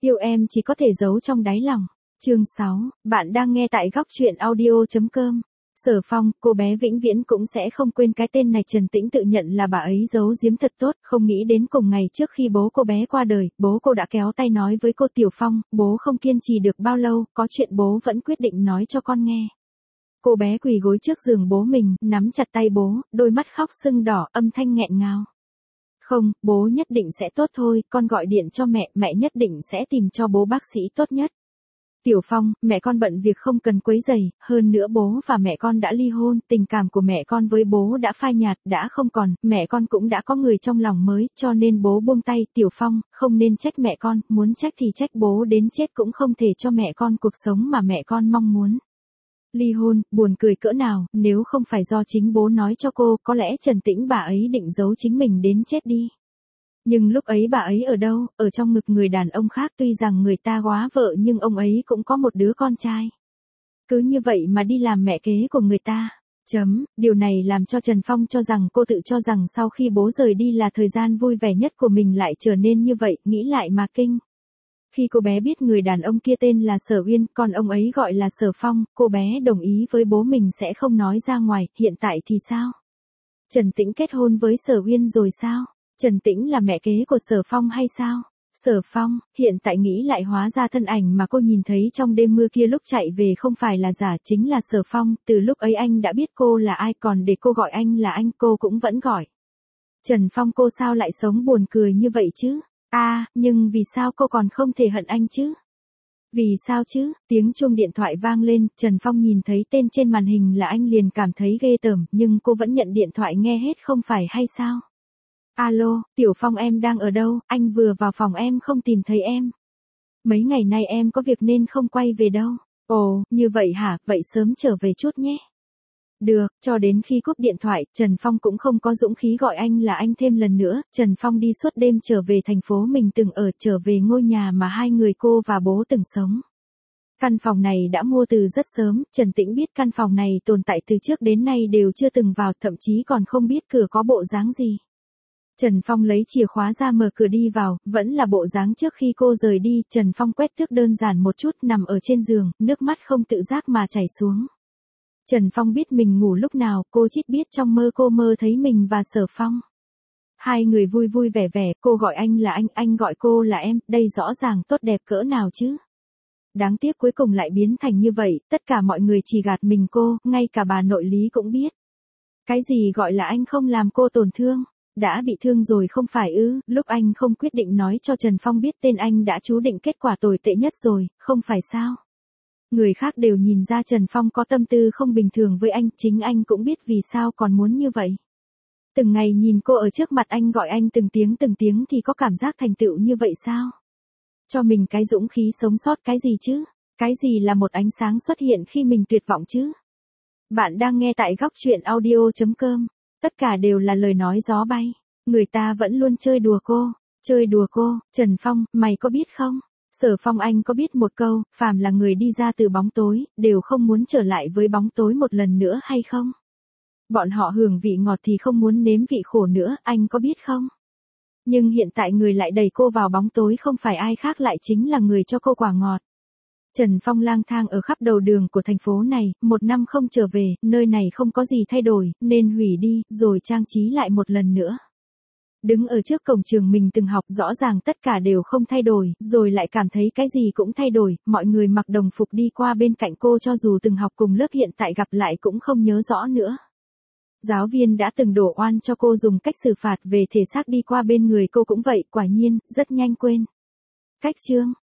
Yêu em chỉ có thể giấu trong đáy lòng. Chương 6, bạn đang nghe tại góc truyện audio.com. Sở Phong, cô bé vĩnh viễn cũng sẽ không quên cái tên này. Trần Tĩnh tự nhận là bà ấy giấu giếm thật tốt, không nghĩ đến cùng ngày trước khi bố cô bé qua đời, bố cô đã kéo tay nói với cô Tiểu Phong, bố không kiên trì được bao lâu, có chuyện bố vẫn quyết định nói cho con nghe. Cô bé quỳ gối trước giường bố mình, nắm chặt tay bố, đôi mắt khóc sưng đỏ, âm thanh nghẹn ngào. Không, bố nhất định sẽ tốt thôi, con gọi điện cho mẹ, mẹ nhất định sẽ tìm cho bố bác sĩ tốt nhất. Tiểu Phong, mẹ con bận việc không cần quấy rầy, hơn nữa bố và mẹ con đã ly hôn, tình cảm của mẹ con với bố đã phai nhạt, đã không còn, mẹ con cũng đã có người trong lòng mới, cho nên bố buông tay. Tiểu Phong, không nên trách mẹ con, muốn trách thì trách bố đến chết cũng không thể cho mẹ con cuộc sống mà mẹ con mong muốn. Ly hôn, buồn cười cỡ nào, nếu không phải do chính bố nói cho cô, có lẽ Trần Tĩnh bà ấy định giấu chính mình đến chết đi. Nhưng lúc ấy bà ấy ở đâu, ở trong ngực người đàn ông khác, tuy rằng người ta góa vợ nhưng ông ấy cũng có một đứa con trai. Cứ như vậy mà đi làm mẹ kế của người ta. Điều này làm cho Trần Phong cho rằng cô tự cho rằng sau khi bố rời đi là thời gian vui vẻ nhất của mình lại trở nên như vậy, nghĩ lại mà kinh. Khi cô bé biết người đàn ông kia tên là Sở Uyên, còn ông ấy gọi là Sở Phong, cô bé đồng ý với bố mình sẽ không nói ra ngoài, hiện tại thì sao? Trần Tĩnh kết hôn với Sở Uyên rồi sao? Trần Tĩnh là mẹ kế của Sở Phong hay sao? Sở Phong, hiện tại nghĩ lại hóa ra thân ảnh mà cô nhìn thấy trong đêm mưa kia lúc chạy về không phải là giả, chính là Sở Phong, từ lúc ấy anh đã biết cô là ai, còn để cô gọi anh là anh cô cũng vẫn gọi. Trần Phong, cô sao lại sống buồn cười như vậy chứ? Nhưng vì sao cô còn không thể hận anh chứ? Vì sao chứ? Tiếng chuông điện thoại vang lên, Trần Phong nhìn thấy tên trên màn hình là anh liền cảm thấy ghê tởm, nhưng cô vẫn nhận điện thoại nghe hết không phải hay sao? Alo, Tiểu Phong em đang ở đâu, anh vừa vào phòng em không tìm thấy em. Mấy ngày nay em có việc nên không quay về đâu. Ồ, như vậy hả, vậy sớm trở về chút nhé. Được, cho đến khi cúp điện thoại, Trần Phong cũng không có dũng khí gọi anh là anh thêm lần nữa. Trần Phong đi suốt đêm trở về thành phố mình từng ở, trở về ngôi nhà mà hai người cô và bố từng sống. Căn phòng này đã mua từ rất sớm, Trần Tĩnh biết căn phòng này tồn tại từ trước đến nay đều chưa từng vào, thậm chí còn không biết cửa có bộ dáng gì. Trần Phong lấy chìa khóa ra mở cửa đi vào, vẫn là bộ dáng trước khi cô rời đi. Trần Phong quét tước đơn giản một chút, nằm ở trên giường, nước mắt không tự giác mà chảy xuống. Trần Phong biết mình ngủ lúc nào, cô Chít biết trong mơ cô mơ thấy mình và Sở Phong. Hai người vui vui vẻ vẻ, cô gọi anh là anh gọi cô là em, đây rõ ràng tốt đẹp cỡ nào chứ. Đáng tiếc cuối cùng lại biến thành như vậy, tất cả mọi người chỉ gạt mình cô, ngay cả bà nội Lý cũng biết. Cái gì gọi là anh không làm cô tổn thương? Đã bị thương rồi không phải ư? Lúc anh không quyết định nói cho Trần Phong biết tên anh đã chú định kết quả tồi tệ nhất rồi, không phải sao? Người khác đều nhìn ra Trần Phong có tâm tư không bình thường với anh, chính anh cũng biết vì sao còn muốn như vậy. Từng ngày nhìn cô ở trước mặt anh gọi anh từng tiếng thì có cảm giác thành tựu như vậy sao? Cho mình cái dũng khí sống sót cái gì chứ? Cái gì là một ánh sáng xuất hiện khi mình tuyệt vọng chứ? Bạn đang nghe tại góc truyện audio.com. Tất cả đều là lời nói gió bay. Người ta vẫn luôn chơi đùa cô. Chơi đùa cô, Trần Phong, mày có biết không? Sở Phong, anh có biết một câu, phàm là người đi ra từ bóng tối, đều không muốn trở lại với bóng tối một lần nữa hay không? Bọn họ hưởng vị ngọt thì không muốn nếm vị khổ nữa, anh có biết không? Nhưng hiện tại người lại đẩy cô vào bóng tối không phải ai khác lại chính là người cho cô quả ngọt. Trần Phong lang thang ở khắp đầu đường của thành phố này, một năm không trở về, nơi này không có gì thay đổi, nên hủy đi, rồi trang trí lại một lần nữa. Đứng ở trước cổng trường mình từng học, rõ ràng tất cả đều không thay đổi, rồi lại cảm thấy cái gì cũng thay đổi, mọi người mặc đồng phục đi qua bên cạnh cô cho dù từng học cùng lớp hiện tại gặp lại cũng không nhớ rõ nữa. Giáo viên đã từng đổ oan cho cô dùng cách xử phạt về thể xác đi qua bên người cô cũng vậy, quả nhiên, rất nhanh quên. Cách chương